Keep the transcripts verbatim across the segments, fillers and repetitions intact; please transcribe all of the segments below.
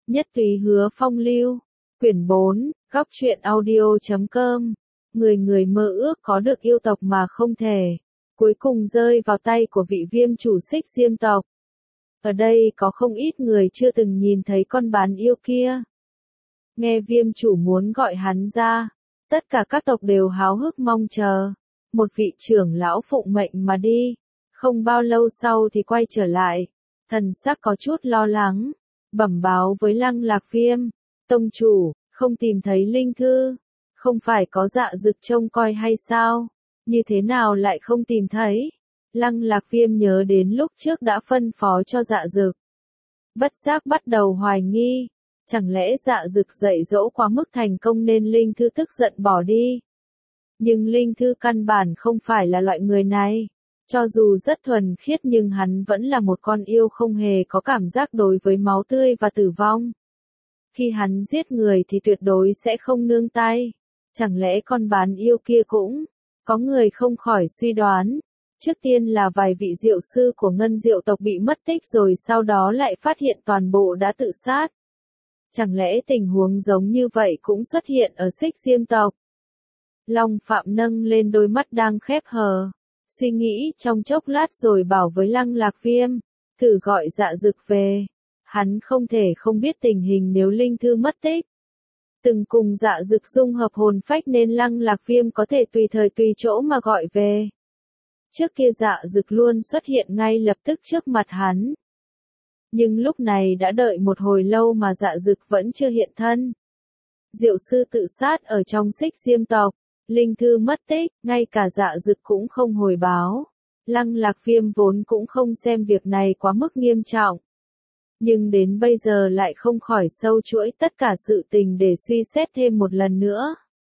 Nhất Túy Hứa Phong Lưu, quyển bốn, góc truyện audio chấm com. Người người mơ ước có được yêu tộc mà không thể, cuối cùng rơi vào tay của vị viêm chủ Xích Diêm tộc. Ở đây có không ít người chưa từng nhìn thấy con bán yêu kia. Nghe viêm chủ muốn gọi hắn ra, tất cả các tộc đều háo hức mong chờ. Một vị trưởng lão phụng mệnh mà đi, không bao lâu sau thì quay trở lại, thần sắc có chút lo lắng, bẩm báo với Lăng Lạc Viêm, tông chủ, không tìm thấy linh thư, không phải có Dạ Dực trông coi hay sao, như thế nào lại không tìm thấy. Lăng Lạc Viêm nhớ đến lúc trước đã phân phó cho Dạ Dực, bất giác bắt đầu hoài nghi, chẳng lẽ Dạ Dực dạy dỗ quá mức thành công nên linh thư tức giận bỏ đi. Nhưng linh thư căn bản không phải là loại người này, cho dù rất thuần khiết nhưng hắn vẫn là một con yêu không hề có cảm giác đối với máu tươi và tử vong. Khi hắn giết người thì tuyệt đối sẽ không nương tay. Chẳng lẽ con bán yêu kia cũng? Có người không khỏi suy đoán. Trước tiên là vài vị diệu sư của ngân diệu tộc bị mất tích rồi sau đó lại phát hiện toàn bộ đã tự sát. Chẳng lẽ tình huống giống như vậy cũng xuất hiện ở Xích Diêm tộc? Long Phạm nâng lên đôi mắt đang khép hờ, suy nghĩ trong chốc lát rồi bảo với Lăng Lạc Viêm, thử gọi Dạ Dực về. Hắn không thể không biết tình hình nếu linh thư mất tích. Từng cùng Dạ Dực dung hợp hồn phách nên Lăng Lạc Viêm có thể tùy thời tùy chỗ mà gọi về. Trước kia Dạ Dực luôn xuất hiện ngay lập tức trước mặt hắn. Nhưng lúc này đã đợi một hồi lâu mà Dạ Dực vẫn chưa hiện thân. Diệu sư tự sát ở trong Xích Diêm tộc, linh thư mất tích, ngay cả Dạ Dực cũng không hồi báo. Lăng Lạc Viêm vốn cũng không xem việc này quá mức nghiêm trọng. Nhưng đến bây giờ lại không khỏi sâu chuỗi tất cả sự tình để suy xét thêm một lần nữa.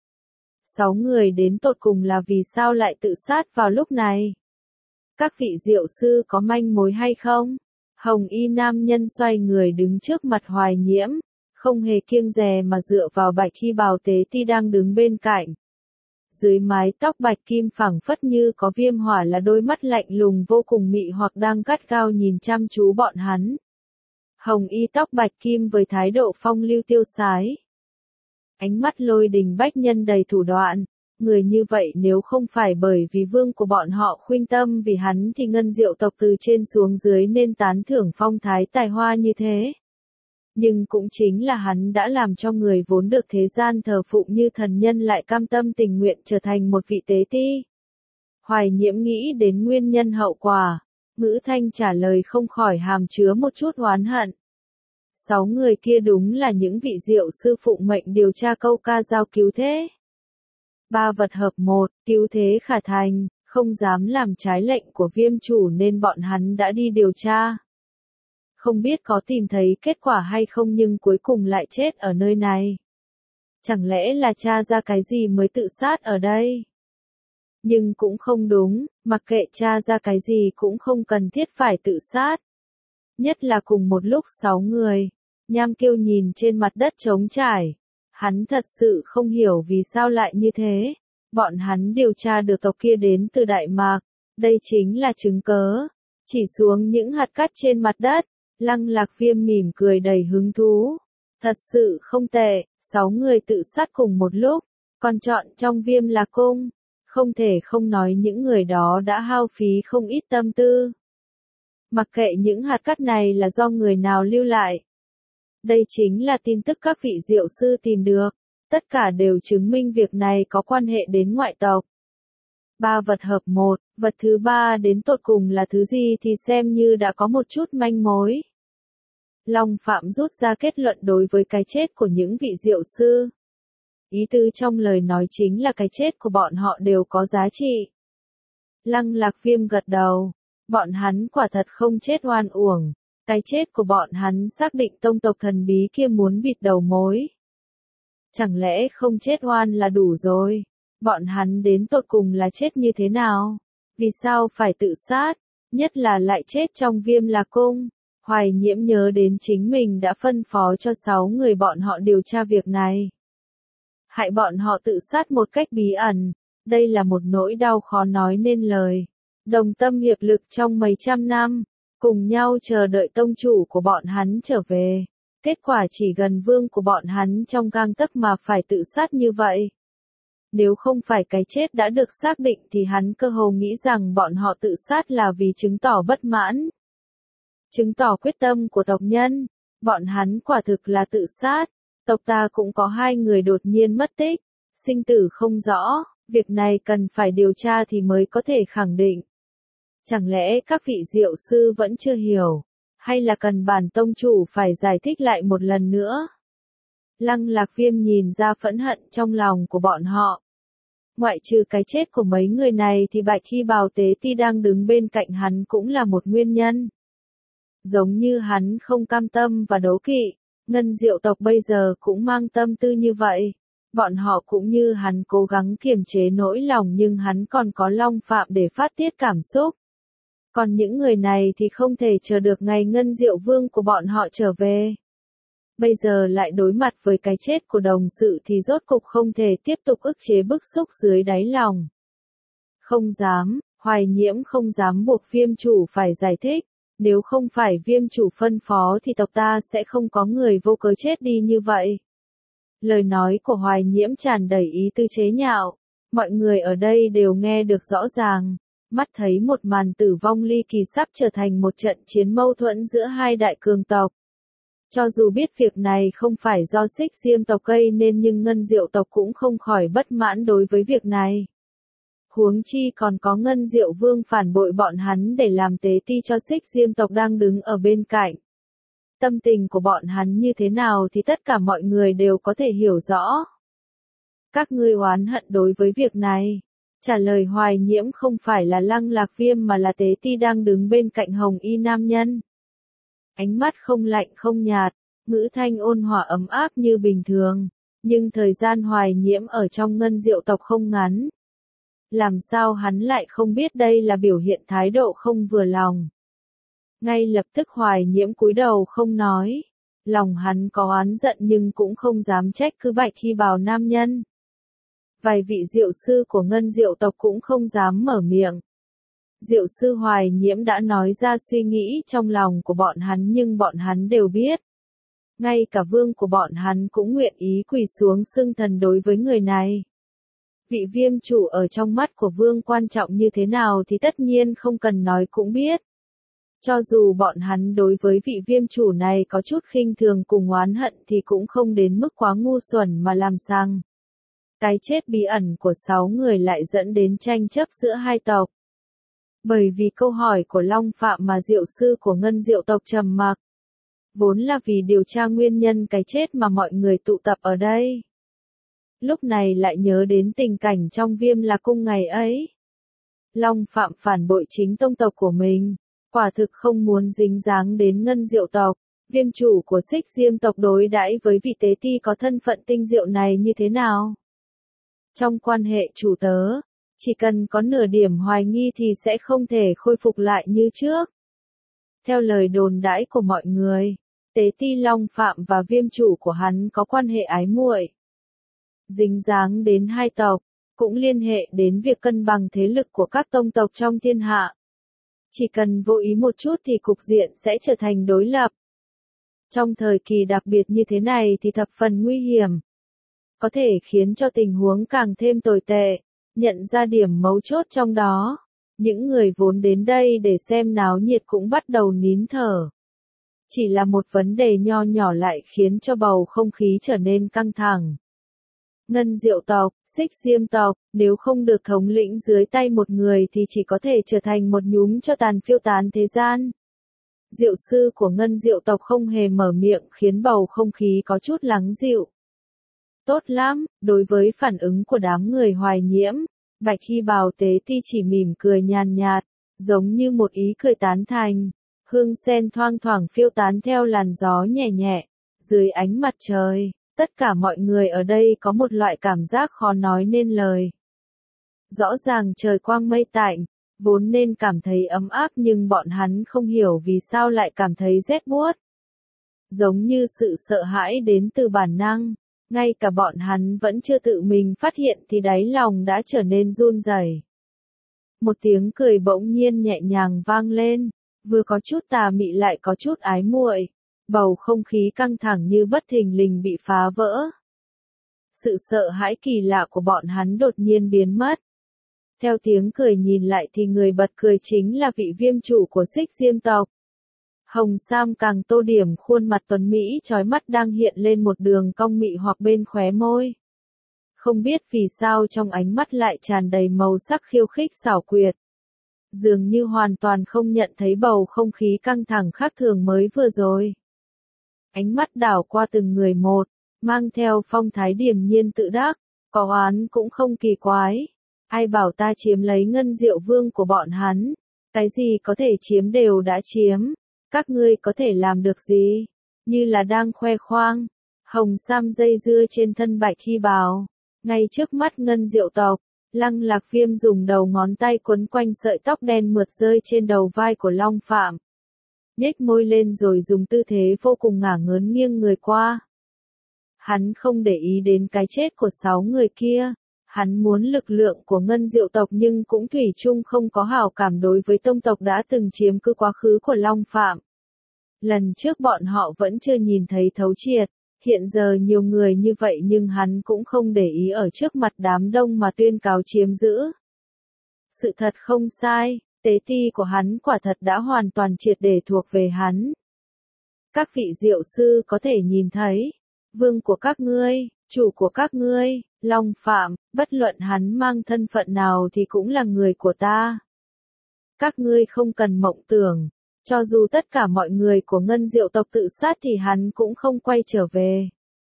Sáu người đến tột cùng là vì sao lại tự sát vào lúc này? Các vị diệu sư có manh mối hay không? Hồng y nam nhân xoay người đứng trước mặt Hoài Nhiễm, không hề kiêng dè mà dựa vào bạch y bào tế ti đang đứng bên cạnh. Dưới mái tóc bạch kim phẳng phất như có viêm hỏa là đôi mắt lạnh lùng vô cùng mị hoặc đang gắt gao nhìn chăm chú bọn hắn. Hồng y tóc bạch kim với thái độ phong lưu tiêu sái. Ánh mắt lôi đình bách nhân đầy thủ đoạn. Người như vậy nếu không phải bởi vì vương của bọn họ khuynh tâm vì hắn thì ngân diệu tộc từ trên xuống dưới nên tán thưởng phong thái tài hoa như thế. Nhưng cũng chính là hắn đã làm cho người vốn được thế gian thờ phụng như thần nhân lại cam tâm tình nguyện trở thành một vị tế ti. Hoài Nhiễm nghĩ đến nguyên nhân hậu quả, ngữ thanh trả lời không khỏi hàm chứa một chút oán hận. Sáu người kia đúng là những vị diệu sư phụng mệnh điều tra câu ca dao cứu thế. Ba vật hợp một, cứu thế khả thành, không dám làm trái lệnh của viêm chủ nên bọn hắn đã đi điều tra. Không biết có tìm thấy kết quả hay không nhưng cuối cùng lại chết ở nơi này. Chẳng lẽ là tra ra cái gì mới tự sát ở đây? Nhưng cũng không đúng, mặc kệ tra ra cái gì cũng không cần thiết phải tự sát. Nhất là cùng một lúc sáu người, Nham Kiêu nhìn trên mặt đất trống trải. Hắn thật sự không hiểu vì sao lại như thế. Bọn hắn điều tra được tộc kia đến từ Đại Mạc. Đây chính là chứng cớ. Chỉ xuống những hạt cát trên mặt đất. Lăng Lạc Viêm mỉm cười đầy hứng thú. Thật sự không tệ. Sáu người tự sát cùng một lúc. Còn chọn trong Viêm Lạc Cung. Không thể không nói những người đó đã hao phí không ít tâm tư. Mặc kệ những hạt cát này là do người nào lưu lại. Đây chính là tin tức các vị diệu sư tìm được. Tất cả đều chứng minh việc này có quan hệ đến ngoại tộc. Ba vật hợp một, vật thứ ba đến tột cùng là thứ gì thì xem như đã có một chút manh mối. Long Phạm rút ra kết luận đối với cái chết của những vị diệu sư. Ý tứ trong lời nói chính là cái chết của bọn họ đều có giá trị. Lăng Lạc Viêm gật đầu. Bọn hắn quả thật không chết oan uổng. Cái chết của bọn hắn xác định tông tộc thần bí kia muốn bịt đầu mối. Chẳng lẽ không chết oan là đủ rồi? Bọn hắn đến tột cùng là chết như thế nào? Vì sao phải tự sát? Nhất là lại chết trong Viêm Lạc Cung. Hoài Nhiễm nhớ đến chính mình đã phân phó cho sáu người bọn họ điều tra việc này. Hại bọn họ tự sát một cách bí ẩn. Đây là một nỗi đau khó nói nên lời. Đồng tâm hiệp lực trong mấy trăm năm. Cùng nhau chờ đợi tông chủ của bọn hắn trở về. Kết quả chỉ gần vương của bọn hắn trong gang tấc mà phải tự sát như vậy. Nếu không phải cái chết đã được xác định thì hắn cơ hồ nghĩ rằng bọn họ tự sát là vì chứng tỏ bất mãn. Chứng tỏ quyết tâm của tộc nhân. Bọn hắn quả thực là tự sát. Tộc ta cũng có hai người đột nhiên mất tích. Sinh tử không rõ. Việc này cần phải điều tra thì mới có thể khẳng định. Chẳng lẽ các vị diệu sư vẫn chưa hiểu? Hay là cần bản tông chủ phải giải thích lại một lần nữa? Lăng Lạc Viêm nhìn ra phẫn hận trong lòng của bọn họ. Ngoại trừ cái chết của mấy người này thì Bạch Hy Bào Tế Ti đang đứng bên cạnh hắn cũng là một nguyên nhân. Giống như hắn không cam tâm và đố kỵ, Ngân Diệu tộc bây giờ cũng mang tâm tư như vậy. Bọn họ cũng như hắn cố gắng kiềm chế nỗi lòng nhưng hắn còn có Long Phạm để phát tiết cảm xúc. Còn những người này thì không thể chờ được ngày Ngân Diệu Vương của bọn họ trở về. Bây giờ lại đối mặt với cái chết của đồng sự thì rốt cục không thể tiếp tục ức chế bức xúc dưới đáy lòng. Không dám, Hoài Nhiễm không dám buộc Viêm chủ phải giải thích. Nếu không phải Viêm chủ phân phó thì tộc ta sẽ không có người vô cớ chết đi như vậy. Lời nói của Hoài Nhiễm tràn đầy ý tư chế nhạo. Mọi người ở đây đều nghe được rõ ràng. Mắt thấy một màn tử vong ly kỳ sắp trở thành một trận chiến mâu thuẫn giữa hai đại cường tộc. Cho dù biết việc này không phải do Xích Diêm tộc gây nên nhưng Ngân Diệu tộc cũng không khỏi bất mãn đối với việc này. Huống chi còn có Ngân Diệu Vương phản bội bọn hắn để làm tế ti cho Xích Diêm tộc đang đứng ở bên cạnh. Tâm tình của bọn hắn như thế nào thì tất cả mọi người đều có thể hiểu rõ. Các ngươi oán hận đối với việc này. Trả lời Hoài Nhiễm không phải là Lăng Lạc Viêm mà là tế ti đang đứng bên cạnh hồng y nam nhân. Ánh mắt không lạnh không nhạt, ngữ thanh ôn hòa ấm áp như bình thường, nhưng thời gian Hoài Nhiễm ở trong Ngân Diệu tộc không ngắn. Làm sao hắn lại không biết đây là biểu hiện thái độ không vừa lòng. Ngay lập tức Hoài Nhiễm cúi đầu không nói, lòng hắn có oán giận nhưng cũng không dám trách cứ Bạch Hy Bào nam nhân. Vài vị diệu sư của Ngân Diệu tộc cũng không dám mở miệng. Diệu sư Hoài Nhiễm đã nói ra suy nghĩ trong lòng của bọn hắn nhưng bọn hắn đều biết. Ngay cả vương của bọn hắn cũng nguyện ý quỳ xuống xưng thần đối với người này. Vị Viêm chủ ở trong mắt của vương quan trọng như thế nào thì tất nhiên không cần nói cũng biết. Cho dù bọn hắn đối với vị Viêm chủ này có chút khinh thường cùng oán hận thì cũng không đến mức quá ngu xuẩn mà làm sang. Cái chết bí ẩn của sáu người lại dẫn đến tranh chấp giữa hai tộc. Bởi vì câu hỏi của Long Phạm mà diệu sư của Ngân Diệu tộc trầm mặc. Vốn là vì điều tra nguyên nhân cái chết mà mọi người tụ tập ở đây. Lúc này lại nhớ đến tình cảnh trong Viêm La Cung ngày ấy. Long Phạm phản bội chính tông tộc của mình, quả thực không muốn dính dáng đến Ngân Diệu tộc. Viêm chủ của Xích Diêm tộc đối đãi với vị tế ti có thân phận tinh diệu này như thế nào? Trong quan hệ chủ tớ, chỉ cần có nửa điểm hoài nghi thì sẽ không thể khôi phục lại như trước. Theo lời đồn đãi của mọi người, tế ti Long Phạm và Viêm chủ của hắn có quan hệ ái muội. Dính dáng đến hai tộc, cũng liên hệ đến việc cân bằng thế lực của các tông tộc trong thiên hạ. Chỉ cần vô ý một chút thì cục diện sẽ trở thành đối lập. Trong thời kỳ đặc biệt như thế này thì thập phần nguy hiểm. Có thể khiến cho tình huống càng thêm tồi tệ. Nhận ra điểm mấu chốt trong đó, những người vốn đến đây để xem náo nhiệt cũng bắt đầu nín thở. Chỉ là một vấn đề nho nhỏ lại khiến cho bầu không khí trở nên căng thẳng. Ngân Diệu tộc, Xích Diêm tộc, nếu không được thống lĩnh dưới tay một người thì chỉ có thể trở thành một nhúm cho tàn phiêu tán thế gian. Diệu sư của Ngân Diệu tộc không hề mở miệng khiến bầu không khí có chút lắng dịu. Tốt lắm, đối với phản ứng của đám người Hoài Nhiễm, Bạch Hy Bào Tế Ti chỉ mỉm cười nhàn nhạt, giống như một ý cười tán thành. Hương sen thoang thoảng phiêu tán theo làn gió nhẹ nhẹ, dưới ánh mặt trời, tất cả mọi người ở đây có một loại cảm giác khó nói nên lời. Rõ ràng trời quang mây tạnh, vốn nên cảm thấy ấm áp nhưng bọn hắn không hiểu vì sao lại cảm thấy rét buốt. Giống như sự sợ hãi đến từ bản năng. Ngay cả bọn hắn vẫn chưa tự mình phát hiện thì đáy lòng đã trở nên run rẩy. Một tiếng cười bỗng nhiên nhẹ nhàng vang lên, vừa có chút tà mị lại có chút ái muội. Bầu không khí căng thẳng như bất thình lình bị phá vỡ. Sự sợ hãi kỳ lạ của bọn hắn đột nhiên biến mất. Theo tiếng cười nhìn lại thì người bật cười chính là vị viêm chủ của Xích Diêm tộc. Hồng Sam càng tô điểm khuôn mặt tuấn Mỹ chói mắt đang hiện lên một đường cong mị hoặc bên khóe môi. Không biết vì sao trong ánh mắt lại tràn đầy màu sắc khiêu khích xảo quyệt. Dường như hoàn toàn không nhận thấy bầu không khí căng thẳng khác thường mới vừa rồi. Ánh mắt đảo qua từng người một, mang theo phong thái điềm nhiên tự đắc, có oán cũng không kỳ quái. Ai bảo ta chiếm lấy ngân diệu vương của bọn hắn, cái gì có thể chiếm đều đã chiếm, các ngươi có thể làm được gì, như là đang khoe khoang. Hồng Sam dây dưa trên thân bạch thi bào, ngay trước mắt ngân diệu tộc, Lăng Lạc Viêm dùng đầu ngón tay quấn quanh sợi tóc đen mượt rơi trên đầu vai của Long Phạm. Nhếch môi lên rồi dùng tư thế vô cùng ngả ngớn nghiêng người qua. Hắn không để ý đến cái chết của sáu người kia. Hắn muốn lực lượng của ngân diệu tộc nhưng cũng thủy chung không có hảo cảm đối với tông tộc đã từng chiếm cứ quá khứ của Long Phạm. Lần trước bọn họ vẫn chưa nhìn thấy thấu triệt, hiện giờ nhiều người như vậy nhưng hắn cũng không để ý ở trước mặt đám đông mà tuyên cáo chiếm giữ. Sự thật không sai, tế ti của hắn quả thật đã hoàn toàn triệt để thuộc về hắn. Các vị diệu sư có thể nhìn thấy, vương của các ngươi, chủ của các ngươi, Long Phạm, bất luận hắn mang thân phận nào thì cũng là người của ta. Các ngươi không cần mộng tưởng, cho dù tất cả mọi người của ngân diệu tộc tự sát thì hắn cũng không quay trở về.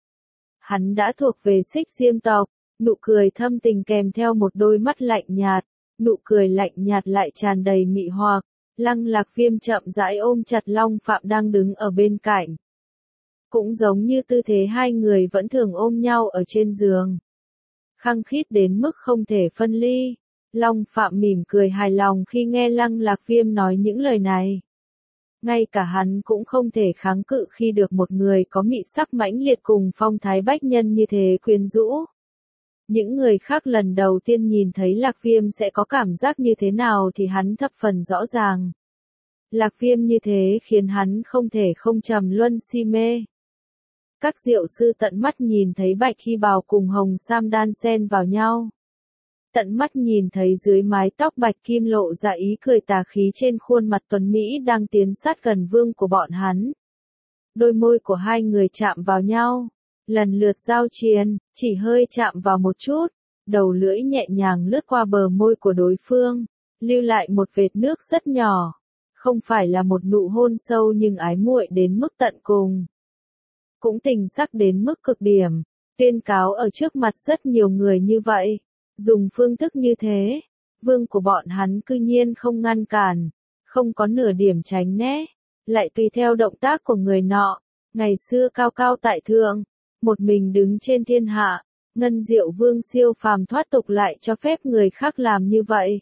Hắn đã thuộc về Xích Diêm tộc, nụ cười thâm tình kèm theo một đôi mắt lạnh nhạt, nụ cười lạnh nhạt lại tràn đầy mị hoặc. Lăng Lạc Viêm chậm rãi ôm chặt Long Phạm đang đứng ở bên cạnh. Cũng giống như tư thế hai người vẫn thường ôm nhau ở trên giường. Khăng khít đến mức không thể phân ly. Long Phạm mỉm cười hài lòng khi nghe Lăng Lạc Viêm nói những lời này. Ngay cả hắn cũng không thể kháng cự khi được một người có mị sắc mãnh liệt cùng phong thái bách nhân như thế quyến rũ. Những người khác lần đầu tiên nhìn thấy Lạc Viêm sẽ có cảm giác như thế nào thì hắn thập phần rõ ràng. Lạc Viêm như thế khiến hắn không thể không trầm luân si mê. Các diệu sư tận mắt nhìn thấy bạch hy bào cùng hồng sam đan xen vào nhau. Tận mắt nhìn thấy dưới mái tóc bạch kim lộ ra ý cười tà khí trên khuôn mặt tuấn Mỹ đang tiến sát gần vương của bọn hắn. Đôi môi của hai người chạm vào nhau, lần lượt giao chiến, chỉ hơi chạm vào một chút, đầu lưỡi nhẹ nhàng lướt qua bờ môi của đối phương, lưu lại một vệt nước rất nhỏ. Không phải là một nụ hôn sâu nhưng ái muội đến mức tận cùng. Cũng tình sắc đến mức cực điểm, tuyên cáo ở trước mặt rất nhiều người như vậy. Dùng phương thức như thế, vương của bọn hắn cư nhiên không ngăn cản, không có nửa điểm tránh né, lại tùy theo động tác của người nọ. Ngày xưa cao cao tại thượng, một mình đứng trên thiên hạ, ngân diệu vương siêu phàm thoát tục lại cho phép người khác làm như vậy.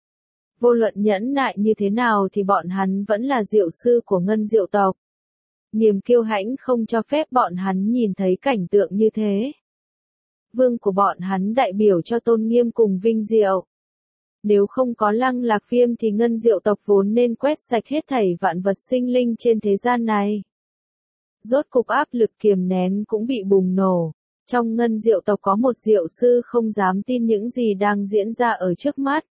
Vô luận nhẫn nại như thế nào thì bọn hắn vẫn là diệu sư của ngân diệu tộc. Niềm kiêu hãnh không cho phép bọn hắn nhìn thấy cảnh tượng như thế. Vương của bọn hắn đại biểu cho tôn nghiêm cùng vinh diệu. Nếu không có Lăng Lạc Viêm thì ngân diệu tộc vốn nên quét sạch hết thảy vạn vật sinh linh trên thế gian này. Rốt cục áp lực kiềm nén cũng bị bùng nổ. Trong ngân diệu tộc có một diệu sư không dám tin những gì đang diễn ra ở trước mắt.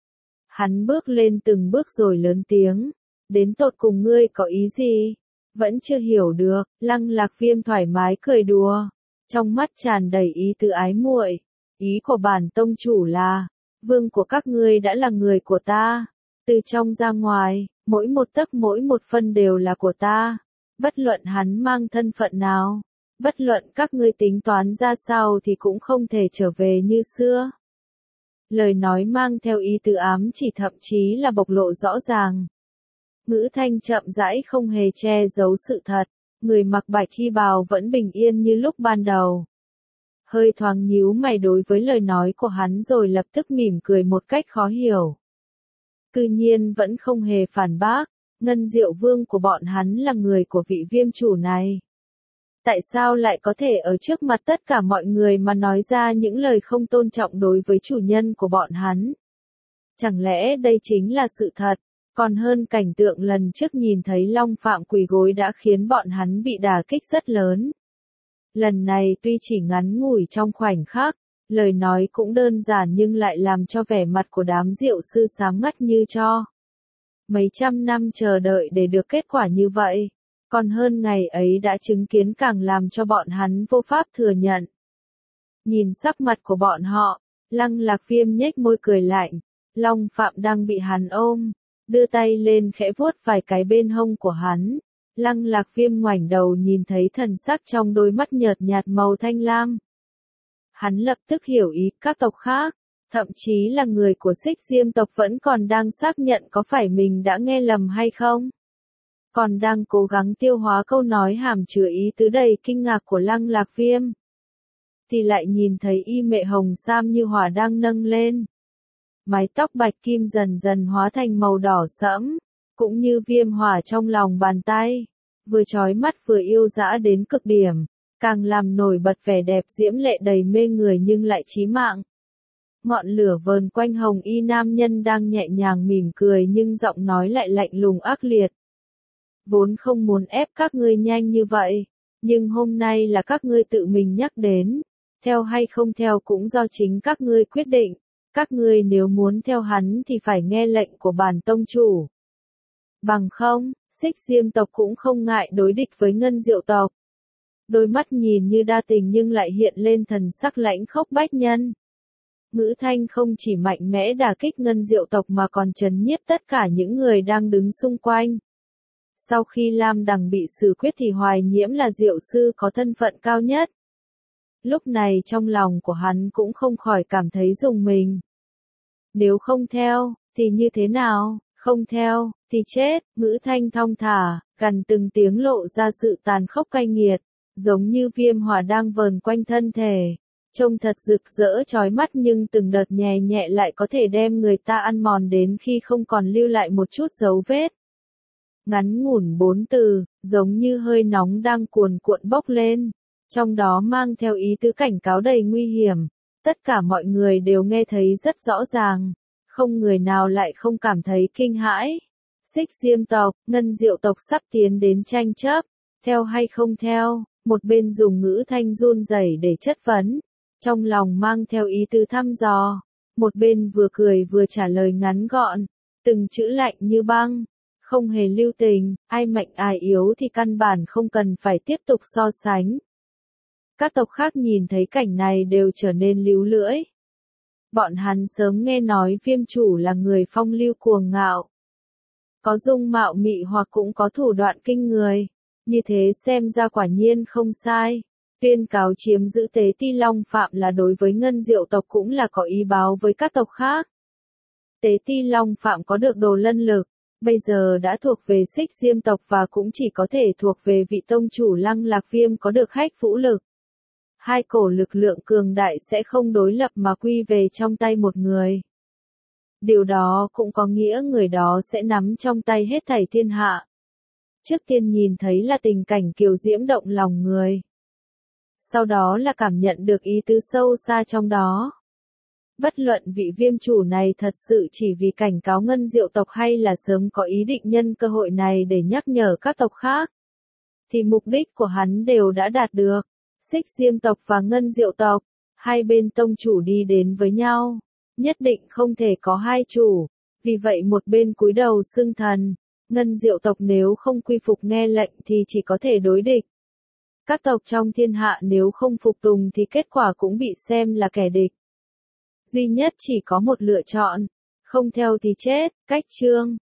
Hắn bước lên từng bước rồi lớn tiếng. Đến tột cùng ngươi có ý gì? Vẫn chưa hiểu được. Lăng Lạc Viêm thoải mái cười đùa. Trong mắt tràn đầy ý tứ ái muội. Ý của bản tông chủ là, vương của các ngươi đã là người của ta. Từ trong ra ngoài, mỗi một tấc mỗi một phân đều là của ta. Bất luận hắn mang thân phận nào, bất luận các ngươi tính toán ra sao thì cũng không thể trở về như xưa. Lời nói mang theo ý tứ ám chỉ thậm chí là bộc lộ rõ ràng. Ngữ thanh chậm rãi không hề che giấu sự thật. Người mặc bạch hy bào vẫn bình yên như lúc ban đầu. Hơi thoáng nhíu mày đối với lời nói của hắn rồi lập tức mỉm cười một cách khó hiểu. Cư nhiên vẫn không hề phản bác, ngân diệu vương của bọn hắn là người của vị viêm chủ này. Tại sao lại có thể ở trước mặt tất cả mọi người mà nói ra những lời không tôn trọng đối với chủ nhân của bọn hắn? Chẳng lẽ đây chính là sự thật? Còn hơn cảnh tượng lần trước nhìn thấy Long Phạm quỳ gối đã khiến bọn hắn bị đả kích rất lớn. Lần này tuy chỉ ngắn ngủi trong khoảnh khắc, lời nói cũng đơn giản nhưng lại làm cho vẻ mặt của đám diệu sư sáng ngắt như tro. Mấy trăm năm chờ đợi để được kết quả như vậy, còn hơn ngày ấy đã chứng kiến càng làm cho bọn hắn vô pháp thừa nhận. Nhìn sắc mặt của bọn họ, Lăng Lạc Viêm nhếch môi cười lạnh, Long Phạm đang bị hắn ôm, đưa tay lên khẽ vuốt vài cái bên hông của hắn. Lăng Lạc Viêm ngoảnh đầu nhìn thấy thần sắc trong đôi mắt nhợt nhạt màu thanh lam. Hắn lập tức hiểu ý các tộc khác, thậm chí là người của Xích Diêm tộc vẫn còn đang xác nhận có phải mình đã nghe lầm hay không. Còn đang cố gắng tiêu hóa câu nói hàm chứa ý tứ đầy kinh ngạc của Lăng Lạc Viêm. Thì lại nhìn thấy y mệ hồng sam như hỏa đang nâng lên. Mái tóc bạch kim dần dần hóa thành màu đỏ sẫm, cũng như viêm hỏa trong lòng bàn tay, vừa chói mắt vừa yêu dã đến cực điểm, càng làm nổi bật vẻ đẹp diễm lệ đầy mê người nhưng lại chí mạng. Ngọn lửa vờn quanh hồng y nam nhân đang nhẹ nhàng mỉm cười nhưng giọng nói lại lạnh lùng ác liệt. Vốn không muốn ép các ngươi nhanh như vậy, nhưng hôm nay là các ngươi tự mình nhắc đến, theo hay không theo cũng do chính các ngươi quyết định, các ngươi nếu muốn theo hắn thì phải nghe lệnh của bản tông chủ. Bằng không, Xích Diêm tộc cũng không ngại đối địch với Ngân Diệu tộc. Đôi mắt nhìn như đa tình nhưng lại hiện lên thần sắc lãnh khốc bách nhân. Ngữ thanh không chỉ mạnh mẽ đả kích Ngân Diệu tộc mà còn trấn nhiếp tất cả những người đang đứng xung quanh. Sau khi Lam Đằng bị xử quyết thì Hoài Nhiễm là diệu sư có thân phận cao nhất. Lúc này trong lòng của hắn cũng không khỏi cảm thấy rùng mình. Nếu không theo, thì như thế nào? Không theo, thì chết. Ngữ thanh thong thả, gần từng tiếng lộ ra sự tàn khốc cay nghiệt, giống như viêm hỏa đang vờn quanh thân thể. Trông thật rực rỡ chói mắt nhưng từng đợt nhẹ nhẹ lại có thể đem người ta ăn mòn đến khi không còn lưu lại một chút dấu vết. Ngắn ngủn bốn từ, giống như hơi nóng đang cuồn cuộn bốc lên, trong đó mang theo ý tứ cảnh cáo đầy nguy hiểm. Tất cả mọi người đều nghe thấy rất rõ ràng, không người nào lại không cảm thấy kinh hãi. Xích Diêm tộc, Ngân Diệu tộc sắp tiến đến tranh chấp, theo hay không theo, một bên dùng ngữ thanh run rẩy để chất vấn, trong lòng mang theo ý tứ thăm dò, một bên vừa cười vừa trả lời ngắn gọn, từng chữ lạnh như băng, không hề lưu tình, ai mạnh ai yếu thì căn bản không cần phải tiếp tục so sánh. Các tộc khác nhìn thấy cảnh này đều trở nên líu lưỡi. Bọn hắn sớm nghe nói Viêm chủ là người phong lưu cuồng ngạo, có dung mạo mị hoặc cũng có thủ đoạn kinh người, như thế xem ra quả nhiên không sai. Tuyên cáo chiếm giữ Tế Ti Long Phạm là đối với Ngân Diệu tộc cũng là có ý báo với các tộc khác. Tế Ti Long Phạm có được đồ lân lực, bây giờ đã thuộc về Xích Diêm tộc và cũng chỉ có thể thuộc về vị tông chủ Lăng Lạc Viêm có được hách vũ lực. Hai cổ lực lượng cường đại sẽ không đối lập mà quy về trong tay một người. Điều đó cũng có nghĩa người đó sẽ nắm trong tay hết thảy thiên hạ. Trước tiên nhìn thấy là tình cảnh kiều diễm động lòng người. Sau đó là cảm nhận được ý tứ sâu xa trong đó. Bất luận vị viêm chủ này thật sự chỉ vì cảnh cáo Ngân Diệu tộc hay là sớm có ý định nhân cơ hội này để nhắc nhở các tộc khác, thì mục đích của hắn đều đã đạt được. Xích Diêm tộc và Ngân Diệu tộc, hai bên tông chủ đi đến với nhau, nhất định không thể có hai chủ, vì vậy một bên cúi đầu xưng thần, Ngân Diệu tộc nếu không quy phục nghe lệnh thì chỉ có thể đối địch. Các tộc trong thiên hạ nếu không phục tùng thì kết quả cũng bị xem là kẻ địch. Duy nhất chỉ có một lựa chọn, không theo thì chết. Cách chương